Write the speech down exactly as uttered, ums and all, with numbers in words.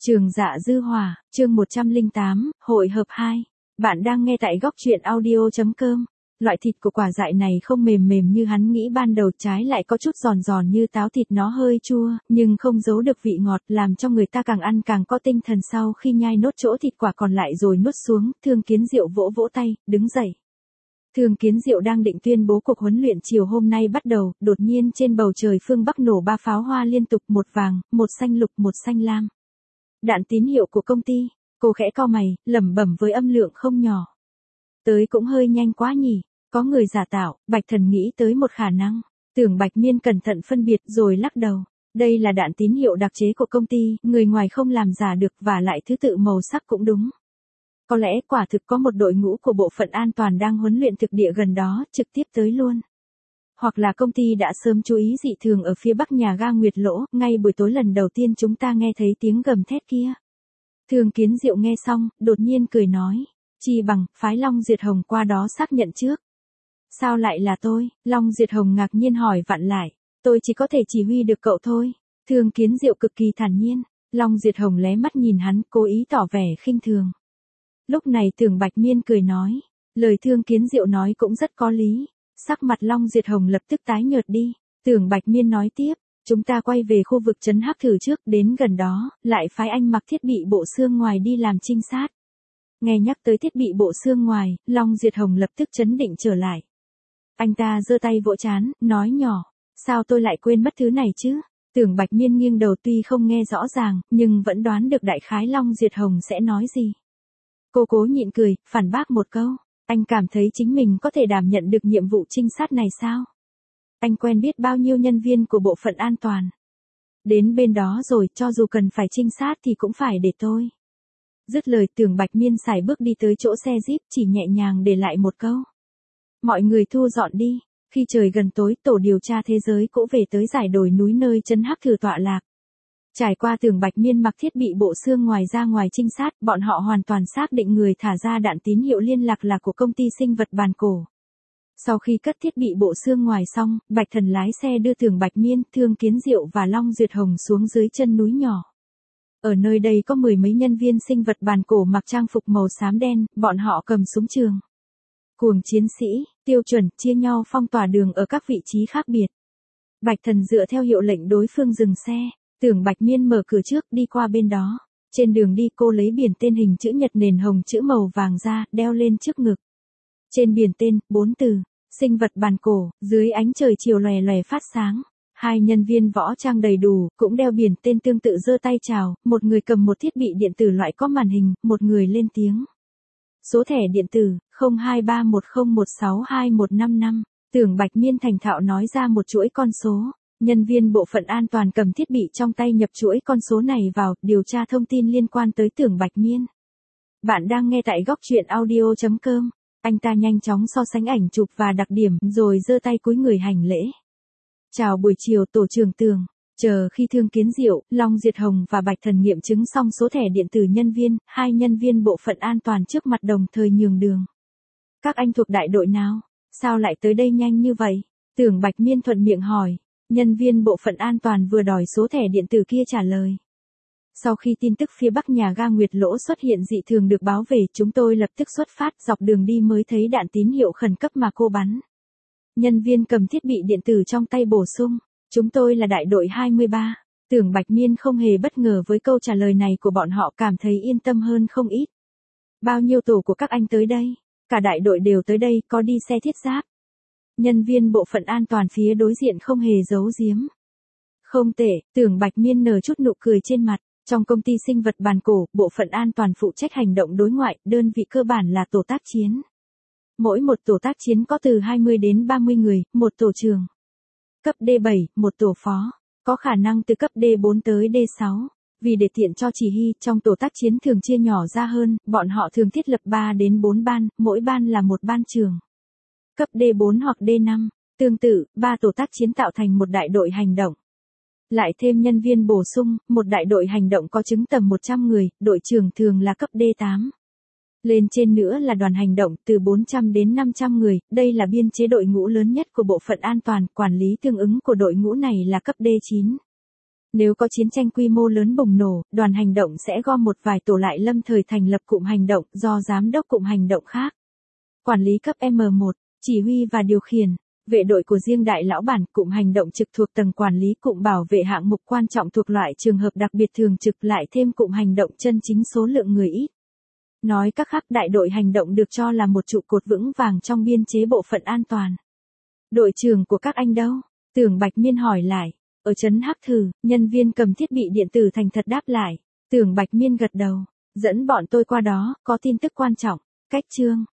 Trường Dạ Dư Hỏa, chương một trăm lẻ tám, hội hợp hai. Bạn đang nghe tại góc truyện audio chấm com. Loại thịt của quả dại này không mềm mềm như hắn nghĩ ban đầu, trái lại có chút giòn giòn như táo, thịt nó hơi chua, nhưng không giấu được vị ngọt, làm cho người ta càng ăn càng có tinh thần. Sau khi nhai nốt chỗ thịt quả còn lại rồi nuốt xuống, Thương Kiến Diệu vỗ vỗ tay, đứng dậy. Thương Kiến Diệu đang định tuyên bố cuộc huấn luyện chiều hôm nay bắt đầu, đột nhiên trên bầu trời phương Bắc nổ ba pháo hoa liên tục, một vàng, một xanh lục, một xanh lam. Đạn tín hiệu của công ty. Cô khẽ cau mày, lẩm bẩm với âm lượng không nhỏ. Tới cũng hơi nhanh quá nhỉ, có người giả tạo. Bạch Thần nghĩ tới một khả năng. Tưởng Bạch Miên cẩn thận phân biệt rồi lắc đầu. Đây là đạn tín hiệu đặc chế của công ty, người ngoài không làm giả được, và lại thứ tự màu sắc cũng đúng. Có lẽ quả thực có một đội ngũ của bộ phận an toàn đang huấn luyện thực địa gần đó, trực tiếp tới luôn. Hoặc là công ty đã sớm chú ý dị thường ở phía bắc nhà ga Nguyệt Lỗ, ngay buổi tối lần đầu tiên chúng ta nghe thấy tiếng gầm thét kia. Thương Kiến Diệu nghe xong, đột nhiên cười nói, chi bằng, phái Long Duyệt Hồng qua đó xác nhận trước. Sao lại là tôi? Long Duyệt Hồng ngạc nhiên hỏi vặn lại, tôi chỉ có thể chỉ huy được cậu thôi. Thương Kiến Diệu cực kỳ thản nhiên. Long Duyệt Hồng lé mắt nhìn hắn, cố ý tỏ vẻ khinh thường. Lúc này Tưởng Bạch Miên cười nói, lời Thương Kiến Diệu nói cũng rất có lý. Sắc mặt Long Duyệt Hồng lập tức tái nhợt đi. Tưởng Bạch Miên nói tiếp, chúng ta quay về khu vực trấn Hắc Thử trước, đến gần đó, lại phái anh mặc thiết bị bộ xương ngoài đi làm trinh sát. Nghe nhắc tới thiết bị bộ xương ngoài, Long Duyệt Hồng lập tức chấn định trở lại. Anh ta giơ tay vỗ trán, nói nhỏ, sao tôi lại quên mất thứ này chứ? Tưởng Bạch Miên nghiêng đầu, tuy không nghe rõ ràng, nhưng vẫn đoán được đại khái Long Duyệt Hồng sẽ nói gì. Cô cố nhịn cười, phản bác một câu. Anh cảm thấy chính mình có thể đảm nhận được nhiệm vụ trinh sát này sao? Anh quen biết bao nhiêu nhân viên của bộ phận an toàn. Đến bên đó rồi, cho dù cần phải trinh sát thì cũng phải để tôi. Dứt lời, Tưởng Bạch Miên sải bước đi tới chỗ xe Jeep, chỉ nhẹ nhàng để lại một câu. Mọi người thu dọn đi. Khi trời gần tối, tổ điều tra thế giới cũng về tới dải đồi núi nơi trấn Hắc Thử tọa lạc. Trải qua Tưởng Bạch Miên mặc thiết bị bộ xương ngoài ra ngoài trinh sát, bọn họ hoàn toàn xác định người thả ra đạn tín hiệu liên lạc là của công ty sinh vật bàn cổ. Sau khi cất thiết bị bộ xương ngoài xong, Bạch Thần lái xe đưa Tưởng Bạch Miên, Thương Kiến Diệu và Long Duyệt Hồng xuống dưới chân núi nhỏ. Ở nơi đây có mười mấy nhân viên sinh vật bàn cổ mặc trang phục màu xám đen, bọn họ cầm súng trường. Cuồng chiến sĩ, tiêu chuẩn, chia nhau phong tỏa đường ở các vị trí khác biệt. Bạch Thần dựa theo hiệu lệnh đối phương dừng xe. Tưởng Bạch Miên mở cửa trước, đi qua bên đó. Trên đường đi cô lấy biển tên hình chữ nhật nền hồng chữ màu vàng ra, đeo lên trước ngực. Trên biển tên, bốn từ, sinh vật bàn cổ, dưới ánh trời chiều lòe lòe phát sáng. Hai nhân viên võ trang đầy đủ, cũng đeo biển tên tương tự, giơ tay chào, một người cầm một thiết bị điện tử loại có màn hình, một người lên tiếng. Số thẻ điện tử, không hai ba một không một sáu hai một năm năm. Tưởng Bạch Miên thành thạo nói ra một chuỗi con số. Nhân viên bộ phận an toàn cầm thiết bị trong tay nhập chuỗi con số này vào, điều tra thông tin liên quan tới Tưởng Bạch Miên. Bạn đang nghe tại góc truyện audio chấm com. Anh ta nhanh chóng so sánh ảnh chụp và đặc điểm, rồi giơ tay cúi người hành lễ. Chào buổi chiều tổ trưởng Tưởng. Chờ khi Thương Kiến Diệu, Long Duyệt Hồng và Bạch Thần nghiệm chứng xong số thẻ điện tử nhân viên, hai nhân viên bộ phận an toàn trước mặt đồng thời nhường đường. Các anh thuộc đại đội nào? Sao lại tới đây nhanh như vậy? Tưởng Bạch Miên thuận miệng hỏi. Nhân viên bộ phận an toàn vừa đòi số thẻ điện tử kia trả lời. Sau khi tin tức phía bắc nhà ga Nguyệt Lỗ xuất hiện dị thường được báo về, chúng tôi lập tức xuất phát, dọc đường đi mới thấy đạn tín hiệu khẩn cấp mà cô bắn. Nhân viên cầm thiết bị điện tử trong tay bổ sung, chúng tôi là đại đội hai mươi ba. Tưởng Bạch Miên không hề bất ngờ với câu trả lời này của bọn họ, cảm thấy yên tâm hơn không ít. Bao nhiêu tổ của các anh tới đây? Cả đại đội đều tới đây, có đi xe thiết giáp. Nhân viên bộ phận an toàn phía đối diện không hề giấu giếm. Không tệ, Tưởng Bạch Miên nở chút nụ cười trên mặt. Trong công ty sinh vật bàn cổ, bộ phận an toàn phụ trách hành động đối ngoại, đơn vị cơ bản là tổ tác chiến. Mỗi một tổ tác chiến có từ hai mươi đến ba mươi người, một tổ trưởng. Cấp D bảy, một tổ phó. Có khả năng từ cấp D bốn tới D sáu. Vì để tiện cho chỉ huy, trong tổ tác chiến thường chia nhỏ ra hơn, bọn họ thường thiết lập ba đến bốn ban, mỗi ban là một ban trưởng. Cấp D bốn hoặc D năm, tương tự, ba tổ tác chiến tạo thành một đại đội hành động. Lại thêm nhân viên bổ sung, một đại đội hành động có chứng tầm một trăm người, đội trưởng thường là cấp D tám. Lên trên nữa là đoàn hành động, từ bốn trăm đến năm trăm người, đây là biên chế đội ngũ lớn nhất của bộ phận an toàn, quản lý tương ứng của đội ngũ này là cấp D chín. Nếu có chiến tranh quy mô lớn bùng nổ, đoàn hành động sẽ gom một vài tổ lại lâm thời thành lập cụm hành động do giám đốc cụm hành động khác. Quản lý cấp M một, chỉ huy và điều khiển. Vệ đội của riêng đại lão bản, cụm hành động trực thuộc tầng quản lý, cụm bảo vệ hạng mục quan trọng thuộc loại trường hợp đặc biệt thường trực, lại thêm cụm hành động chân chính số lượng người ít. Nói cách khác, đại đội hành động được cho là một trụ cột vững vàng trong biên chế bộ phận an toàn. Đội trưởng của các anh đâu? Tưởng Bạch Miên hỏi lại. Ở trấn Hắc Thử, nhân viên cầm thiết bị điện tử thành thật đáp lại. Tưởng Bạch Miên gật đầu. Dẫn bọn tôi qua đó, có tin tức quan trọng. Cách chương.